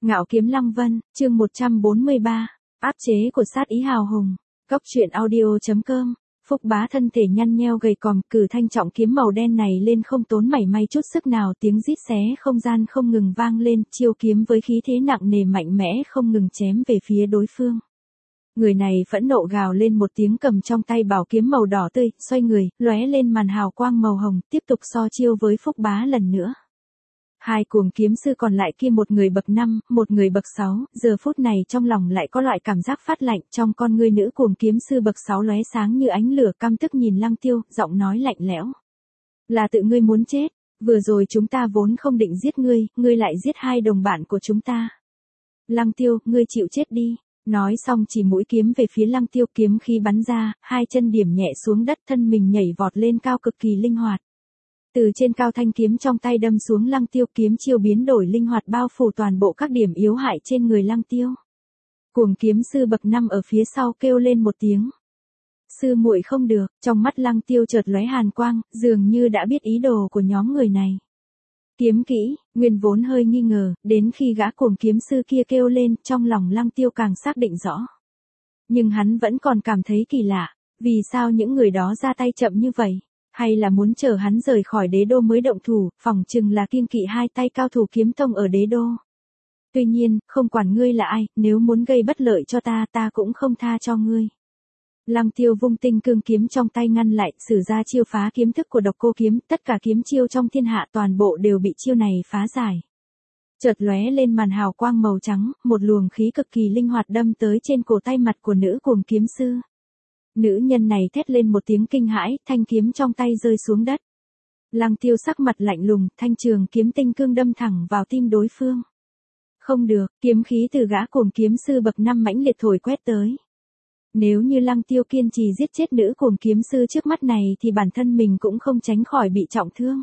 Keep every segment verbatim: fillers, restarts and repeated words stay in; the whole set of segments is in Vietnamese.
Ngạo kiếm Lăng Vân, chương một trăm bốn mươi ba, áp chế của sát ý hào hùng. Cốc truyện audio.com. Phúc Bá thân thể nhăn nheo gầy còm, cử thanh trọng kiếm màu đen này lên không tốn mảy may chút sức nào, tiếng rít xé không gian không ngừng vang lên, chiêu kiếm với khí thế nặng nề mạnh mẽ không ngừng chém về phía đối phương. Người này phẫn nộ gào lên một tiếng, cầm trong tay bảo kiếm màu đỏ tươi, xoay người, lóe lên màn hào quang màu hồng, tiếp tục so chiêu với Phúc Bá lần nữa. Hai cuồng kiếm sư còn lại kia, một người bậc năm, một người bậc sáu, giờ phút này trong lòng lại có loại cảm giác phát lạnh, trong con ngươi nữ cuồng kiếm sư bậc sáu lóe sáng như ánh lửa, căm tức nhìn Lăng Tiêu, giọng nói lạnh lẽo. Là tự ngươi muốn chết, vừa rồi chúng ta vốn không định giết ngươi, ngươi lại giết hai đồng bạn của chúng ta. Lăng Tiêu, ngươi chịu chết đi. Nói xong chỉ mũi kiếm về phía Lăng Tiêu, kiếm khí bắn ra, hai chân điểm nhẹ xuống đất, thân mình nhảy vọt lên cao cực kỳ linh hoạt. Từ trên cao thanh kiếm trong tay đâm xuống Lăng Tiêu, kiếm chiêu biến đổi linh hoạt bao phủ toàn bộ các điểm yếu hại trên người Lăng Tiêu. Cuồng kiếm sư bậc năm ở phía sau kêu lên một tiếng. Sư muội không được, trong mắt Lăng Tiêu chợt lóe hàn quang, dường như đã biết ý đồ của nhóm người này. Kiếm kỹ, nguyên vốn hơi nghi ngờ, đến khi gã cuồng kiếm sư kia kêu lên, trong lòng Lăng Tiêu càng xác định rõ. Nhưng hắn vẫn còn cảm thấy kỳ lạ, vì sao những người đó ra tay chậm như vậy? Hay là muốn chờ hắn rời khỏi đế đô mới động thủ, phỏng chừng là kiêng kỵ hai tay cao thủ kiếm tông ở đế đô. Tuy nhiên, không quản ngươi là ai, nếu muốn gây bất lợi cho ta, ta cũng không tha cho ngươi. Lăng Tiêu vung tinh cương kiếm trong tay ngăn lại, sử ra chiêu phá kiếm thức của Độc Cô kiếm, tất cả kiếm chiêu trong thiên hạ toàn bộ đều bị chiêu này phá giải. Chợt lóe lên màn hào quang màu trắng, một luồng khí cực kỳ linh hoạt đâm tới trên cổ tay mặt của nữ cuồng kiếm sư. Nữ nhân này thét lên một tiếng kinh hãi, thanh kiếm trong tay rơi xuống đất. Lăng Tiêu sắc mặt lạnh lùng, thanh trường kiếm tinh cương đâm thẳng vào tim đối phương. Không được, kiếm khí từ gã cuồng kiếm sư bậc năm mãnh liệt thổi quét tới. Nếu như Lăng Tiêu kiên trì giết chết nữ cuồng kiếm sư trước mắt này thì bản thân mình cũng không tránh khỏi bị trọng thương.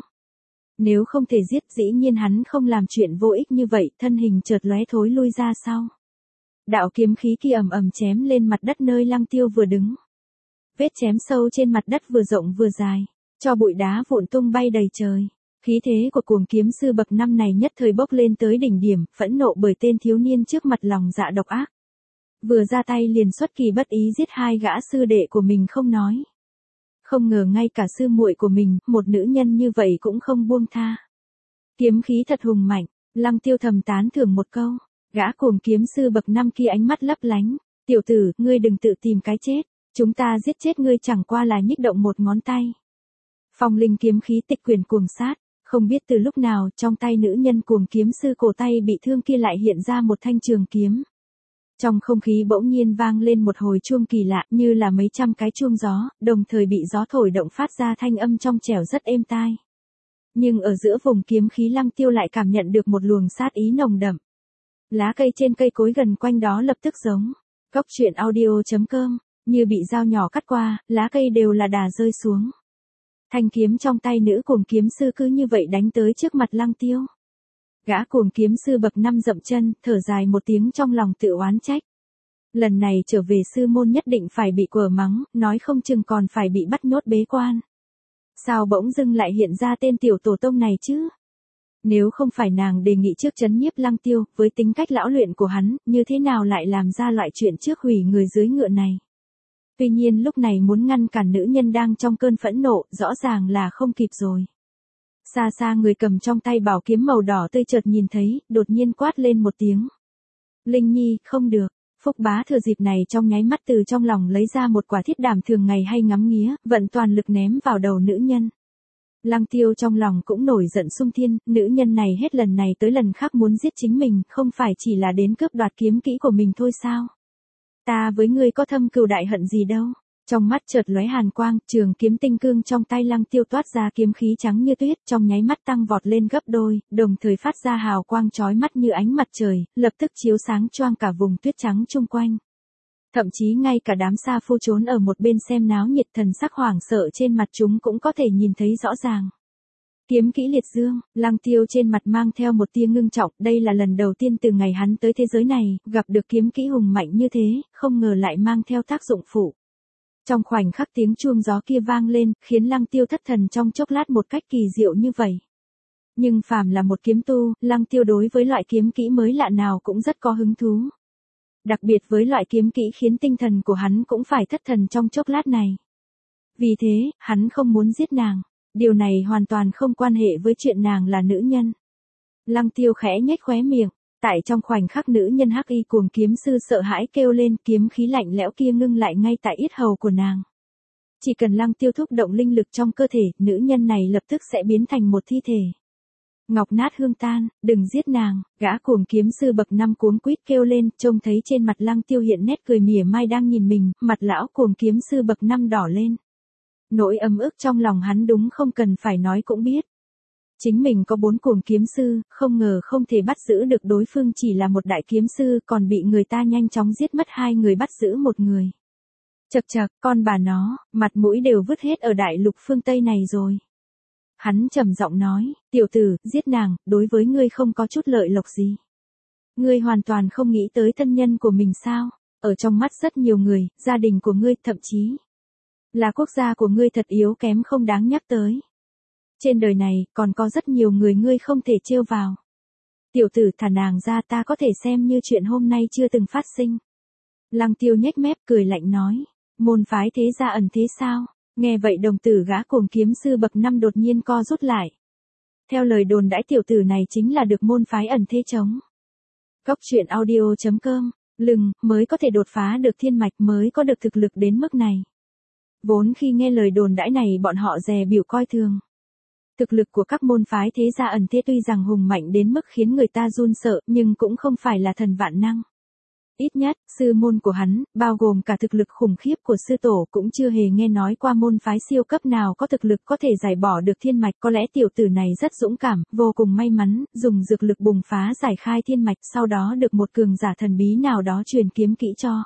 Nếu không thể giết, dĩ nhiên hắn không làm chuyện vô ích như vậy, thân hình chợt lóe thối lui ra sau. Đạo kiếm khí kia ầm ầm chém lên mặt đất nơi Lăng Tiêu vừa đứng. Vết chém sâu trên mặt đất vừa rộng vừa dài, cho bụi đá vụn tung bay đầy trời. Khí thế của cuồng kiếm sư bậc năm này nhất thời bốc lên tới đỉnh điểm, phẫn nộ bởi tên thiếu niên trước mặt lòng dạ độc ác. Vừa ra tay liền xuất kỳ bất ý giết hai gã sư đệ của mình không nói. Không ngờ ngay cả sư muội của mình, một nữ nhân như vậy cũng không buông tha. Kiếm khí thật hùng mạnh, Lăng Tiêu thầm tán thưởng một câu. Gã cuồng kiếm sư bậc năm kia ánh mắt lấp lánh. Tiểu tử, ngươi đừng tự tìm cái chết. Chúng ta giết chết ngươi chẳng qua là nhích động một ngón tay. Phong linh kiếm khí tịch quyển cuồng sát, không biết từ lúc nào trong tay nữ nhân cuồng kiếm sư cổ tay bị thương kia lại hiện ra một thanh trường kiếm. Trong không khí bỗng nhiên vang lên một hồi chuông kỳ lạ, như là mấy trăm cái chuông gió, đồng thời bị gió thổi động phát ra thanh âm trong trẻo rất êm tai. Nhưng ở giữa vùng kiếm khí Lăng Tiêu lại cảm nhận được một luồng sát ý nồng đậm. Lá cây trên cây cối gần quanh đó lập tức giống. Cốc truyện audio.com. Như bị dao nhỏ cắt qua, lá cây đều là đà rơi xuống. Thanh kiếm trong tay nữ cuồng kiếm sư cứ như vậy đánh tới trước mặt Lăng Tiêu. Gã cuồng kiếm sư bậc năm dậm chân, thở dài một tiếng trong lòng tự oán trách. Lần này trở về sư môn nhất định phải bị quở mắng, nói không chừng còn phải bị bắt nhốt bế quan. Sao bỗng dưng lại hiện ra tên tiểu tổ tông này chứ? Nếu không phải nàng đề nghị trước trấn nhiếp Lăng Tiêu, với tính cách lão luyện của hắn, như thế nào lại làm ra loại chuyện trước hủy người dưới ngựa này? Tuy nhiên lúc này muốn ngăn cản nữ nhân đang trong cơn phẫn nộ, rõ ràng là không kịp rồi. Xa xa người cầm trong tay bảo kiếm màu đỏ tươi chợt nhìn thấy, đột nhiên quát lên một tiếng. Linh Nhi, không được. Phúc Bá thừa dịp này trong nháy mắt từ trong lòng lấy ra một quả thiết đảm thường ngày hay ngắm nghía, vận toàn lực ném vào đầu nữ nhân. Lăng Tiêu trong lòng cũng nổi giận sung thiên, nữ nhân này hết lần này tới lần khác muốn giết chính mình, không phải chỉ là đến cướp đoạt kiếm kỹ của mình thôi sao? Ta với ngươi có thâm cừu đại hận gì đâu. Trong mắt chợt lóe hàn quang, trường kiếm tinh cương trong tay Lăng Tiêu toát ra kiếm khí trắng như tuyết, trong nháy mắt tăng vọt lên gấp đôi, đồng thời phát ra hào quang chói mắt như ánh mặt trời, lập tức chiếu sáng choang cả vùng tuyết trắng chung quanh. Thậm chí ngay cả đám sa phu trốn ở một bên xem náo nhiệt, thần sắc hoảng sợ trên mặt chúng cũng có thể nhìn thấy rõ ràng. Kiếm kỹ liệt dương, Lăng Tiêu trên mặt mang theo một tia ngưng trọng, đây là lần đầu tiên từ ngày hắn tới thế giới này, gặp được kiếm kỹ hùng mạnh như thế, không ngờ lại mang theo tác dụng phụ. Trong khoảnh khắc tiếng chuông gió kia vang lên, khiến Lăng Tiêu thất thần trong chốc lát một cách kỳ diệu như vậy. Nhưng phàm là một kiếm tu, Lăng Tiêu đối với loại kiếm kỹ mới lạ nào cũng rất có hứng thú. Đặc biệt với loại kiếm kỹ khiến tinh thần của hắn cũng phải thất thần trong chốc lát này. Vì thế, hắn không muốn giết nàng. Điều này hoàn toàn không quan hệ với chuyện nàng là nữ nhân. Lăng Tiêu khẽ nhếch khóe miệng. Tại trong khoảnh khắc nữ nhân hắc y cuồng kiếm sư sợ hãi kêu lên, kiếm khí lạnh lẽo kia ngưng lại ngay tại yết hầu của nàng. Chỉ cần Lăng Tiêu thúc động linh lực trong cơ thể, nữ nhân này lập tức sẽ biến thành một thi thể. Ngọc nát hương tan, đừng giết nàng, gã cuồng kiếm sư bậc năm cuống quýt kêu lên, trông thấy trên mặt Lăng Tiêu hiện nét cười mỉa mai đang nhìn mình, mặt lão cuồng kiếm sư bậc năm đỏ lên. Nỗi ấm ức trong lòng hắn đúng không cần phải nói cũng biết. Chính mình có bốn cuồng kiếm sư, không ngờ không thể bắt giữ được đối phương chỉ là một đại kiếm sư, còn bị người ta nhanh chóng giết mất hai người bắt giữ một người. Chậc chậc, con bà nó, mặt mũi đều vứt hết ở đại lục phương Tây này rồi. Hắn trầm giọng nói, tiểu tử, giết nàng, đối với ngươi không có chút lợi lộc gì. Ngươi hoàn toàn không nghĩ tới thân nhân của mình sao, ở trong mắt rất nhiều người, gia đình của ngươi, thậm chí là quốc gia của ngươi thật yếu kém không đáng nhắc tới. Trên đời này, còn có rất nhiều người ngươi không thể trêu vào. Tiểu tử, thả nàng ra, ta có thể xem như chuyện hôm nay chưa từng phát sinh. Lăng Tiêu nhếch mép cười lạnh nói, môn phái thế gia ẩn thế sao? Nghe vậy đồng tử gã cuồng kiếm sư bậc năm đột nhiên co rút lại. Theo lời đồn đãi tiểu tử này chính là được môn phái ẩn thế chống. Cốc truyện audio chấm com, lừng, mới có thể đột phá được thiên mạch, mới có được thực lực đến mức này. Vốn khi nghe lời đồn đãi này bọn họ dè bỉu coi thường. Thực lực của các môn phái thế gia ẩn thế tuy rằng hùng mạnh đến mức khiến người ta run sợ, nhưng cũng không phải là thần vạn năng. Ít nhất, sư môn của hắn, bao gồm cả thực lực khủng khiếp của sư tổ cũng chưa hề nghe nói qua môn phái siêu cấp nào có thực lực có thể giải bỏ được thiên mạch. Có lẽ tiểu tử này rất dũng cảm, vô cùng may mắn, dùng dược lực bùng phá giải khai thiên mạch, sau đó được một cường giả thần bí nào đó truyền kiếm kỹ cho.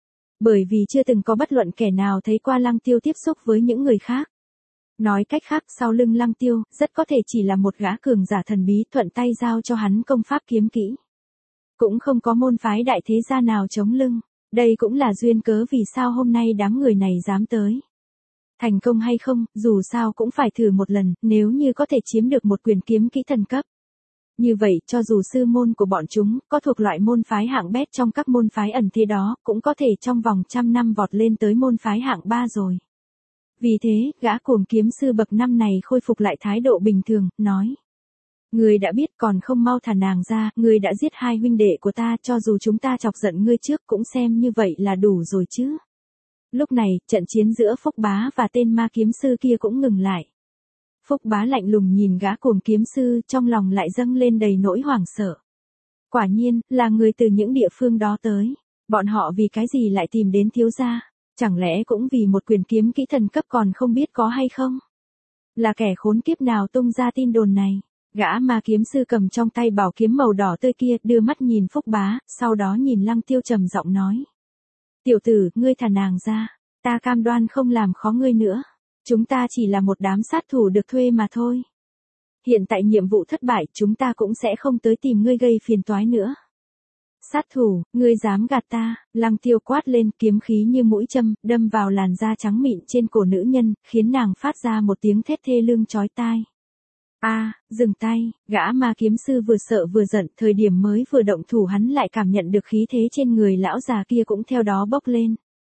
Bởi vì chưa từng có bất luận kẻ nào thấy qua Lăng Tiêu tiếp xúc với những người khác. Nói cách khác, sau lưng Lăng Tiêu, rất có thể chỉ là một gã cường giả thần bí thuận tay giao cho hắn công pháp kiếm kỹ. Cũng không có môn phái đại thế gia nào chống lưng. Đây cũng là duyên cớ vì sao hôm nay đám người này dám tới. Thành công hay không, dù sao cũng phải thử một lần, nếu như có thể chiếm được một quyền kiếm kỹ thần cấp. Như vậy, cho dù sư môn của bọn chúng có thuộc loại môn phái hạng bét trong các môn phái ẩn thế đó, cũng có thể trong vòng trăm năm vọt lên tới môn phái hạng ba rồi. Vì thế, gã cuồng kiếm sư bậc năm này khôi phục lại thái độ bình thường, nói. Ngươi đã biết còn không mau thả nàng ra, ngươi đã giết hai huynh đệ của ta, cho dù chúng ta chọc giận ngươi trước cũng xem như vậy là đủ rồi chứ. Lúc này, trận chiến giữa Phúc Bá và tên ma kiếm sư kia cũng ngừng lại. Phúc Bá lạnh lùng nhìn gã cuồng kiếm sư, trong lòng lại dâng lên đầy nỗi hoảng sợ. Quả nhiên, là người từ những địa phương đó tới. Bọn họ vì cái gì lại tìm đến thiếu gia? Chẳng lẽ cũng vì một quyền kiếm kỹ thần cấp còn không biết có hay không? Là kẻ khốn kiếp nào tung ra tin đồn này? Gã ma kiếm sư cầm trong tay bảo kiếm màu đỏ tươi kia, đưa mắt nhìn Phúc Bá, sau đó nhìn Lăng Tiêu trầm giọng nói. Tiểu tử, ngươi thả nàng ra, ta cam đoan không làm khó ngươi nữa. Chúng ta chỉ là một đám sát thủ được thuê mà thôi. Hiện tại nhiệm vụ thất bại, chúng ta cũng sẽ không tới tìm ngươi gây phiền toái nữa. Sát thủ, ngươi dám gạt ta? Lăng Tiêu quát lên, kiếm khí như mũi châm, đâm vào làn da trắng mịn trên cổ nữ nhân, khiến nàng phát ra một tiếng thét thê lương chói tai. A, à, dừng tay, gã ma kiếm sư vừa sợ vừa giận, thời điểm mới vừa động thủ hắn lại cảm nhận được khí thế trên người lão già kia cũng theo đó bốc lên.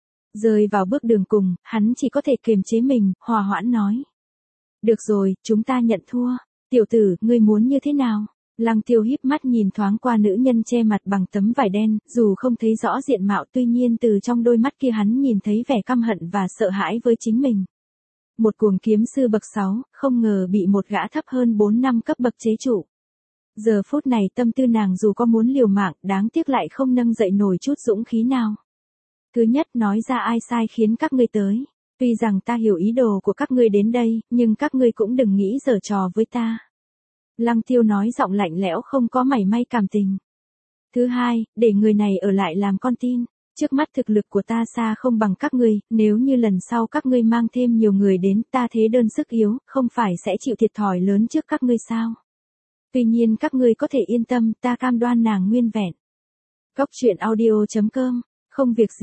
Rơi vào bước đường cùng, hắn chỉ có thể kiềm chế mình, hòa hoãn nói. Được rồi, chúng ta nhận thua. Tiểu tử, ngươi muốn như thế nào? Lăng Tiêu híp mắt nhìn thoáng qua nữ nhân che mặt bằng tấm vải đen, dù không thấy rõ diện mạo, tuy nhiên từ trong đôi mắt kia hắn nhìn thấy vẻ căm hận và sợ hãi với chính mình. Một cuồng kiếm sư bậc sáu, không ngờ bị một gã thấp hơn bốn năm cấp bậc chế trụ. Giờ phút này tâm tư nàng dù có muốn liều mạng, đáng tiếc lại không nâng dậy nổi chút dũng khí nào. Thứ nhất, nói ra ai sai khiến các ngươi tới. Tuy rằng ta hiểu ý đồ của các ngươi đến đây, nhưng các ngươi cũng đừng nghĩ giở trò với ta. Lăng Tiêu nói giọng lạnh lẽo không có mảy may cảm tình. Thứ hai, để người này ở lại làm con tin. Trước mắt thực lực của ta xa không bằng các ngươi, nếu như lần sau các ngươi mang thêm nhiều người đến, ta thế đơn sức yếu, không phải sẽ chịu thiệt thòi lớn trước các ngươi sao? Tuy nhiên các ngươi có thể yên tâm, ta cam đoan nàng nguyên vẹn. Cốc truyện audio chấm com, không việc gì,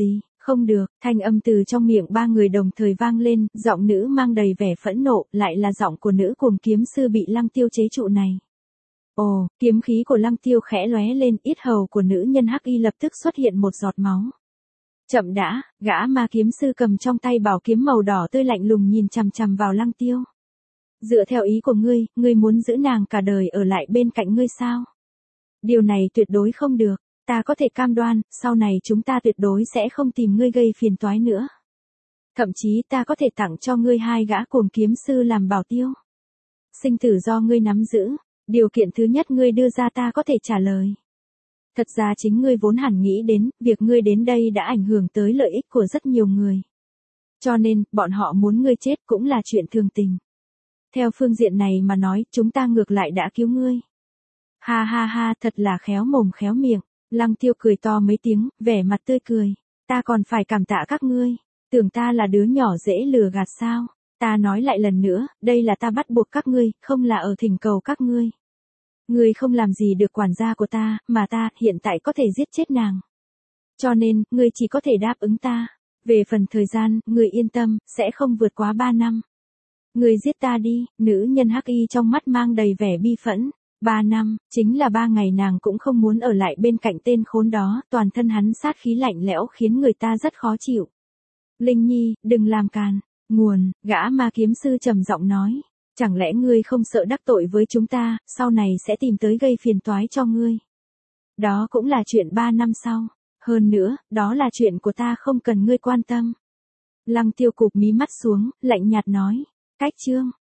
Không được, thanh âm từ trong miệng ba người đồng thời vang lên, giọng nữ mang đầy vẻ phẫn nộ, lại là giọng của nữ cuồng kiếm sư bị Lăng Tiêu chế trụ này. Ồ, kiếm khí của Lăng Tiêu khẽ lóe lên, yết hầu của nữ nhân hắc y lập tức xuất hiện một giọt máu. Chậm đã, gã ma kiếm sư cầm trong tay bảo kiếm màu đỏ tươi lạnh lùng nhìn chằm chằm vào Lăng Tiêu. Dựa theo ý của ngươi, ngươi muốn giữ nàng cả đời ở lại bên cạnh ngươi sao? Điều này tuyệt đối không được, ta có thể cam đoan, sau này chúng ta tuyệt đối sẽ không tìm ngươi gây phiền toái nữa. Thậm chí ta có thể tặng cho ngươi hai gã cuồng kiếm sư làm bảo tiêu. Sinh tử do ngươi nắm giữ, điều kiện thứ nhất ngươi đưa ra ta có thể trả lời. Thật ra chính ngươi vốn hẳn nghĩ đến, việc ngươi đến đây đã ảnh hưởng tới lợi ích của rất nhiều người. Cho nên, bọn họ muốn ngươi chết cũng là chuyện thường tình. Theo phương diện này mà nói, chúng ta ngược lại đã cứu ngươi. Ha ha ha, thật là khéo mồm khéo miệng. Lăng Tiêu cười to mấy tiếng, vẻ mặt tươi cười. Ta còn phải cảm tạ các ngươi. Tưởng ta là đứa nhỏ dễ lừa gạt sao? Ta nói lại lần nữa, đây là ta bắt buộc các ngươi, không là ở thỉnh cầu các ngươi. Ngươi không làm gì được quản gia của ta, mà ta hiện tại có thể giết chết nàng. Cho nên, ngươi chỉ có thể đáp ứng ta. Về phần thời gian, ngươi yên tâm, sẽ không vượt quá ba năm. Ngươi giết ta đi, nữ nhân hắc y trong mắt mang đầy vẻ bi phẫn. Ba năm, chính là ba ngày nàng cũng không muốn ở lại bên cạnh tên khốn đó, toàn thân hắn sát khí lạnh lẽo khiến người ta rất khó chịu. Linh Nhi, đừng làm càn. Nguồn, gã ma kiếm sư trầm giọng nói. Chẳng lẽ ngươi không sợ đắc tội với chúng ta, sau này sẽ tìm tới gây phiền toái cho ngươi. Đó cũng là chuyện ba năm sau. Hơn nữa, đó là chuyện của ta không cần ngươi quan tâm. Lăng Tiêu cụp mí mắt xuống, lạnh nhạt nói. Cách chương.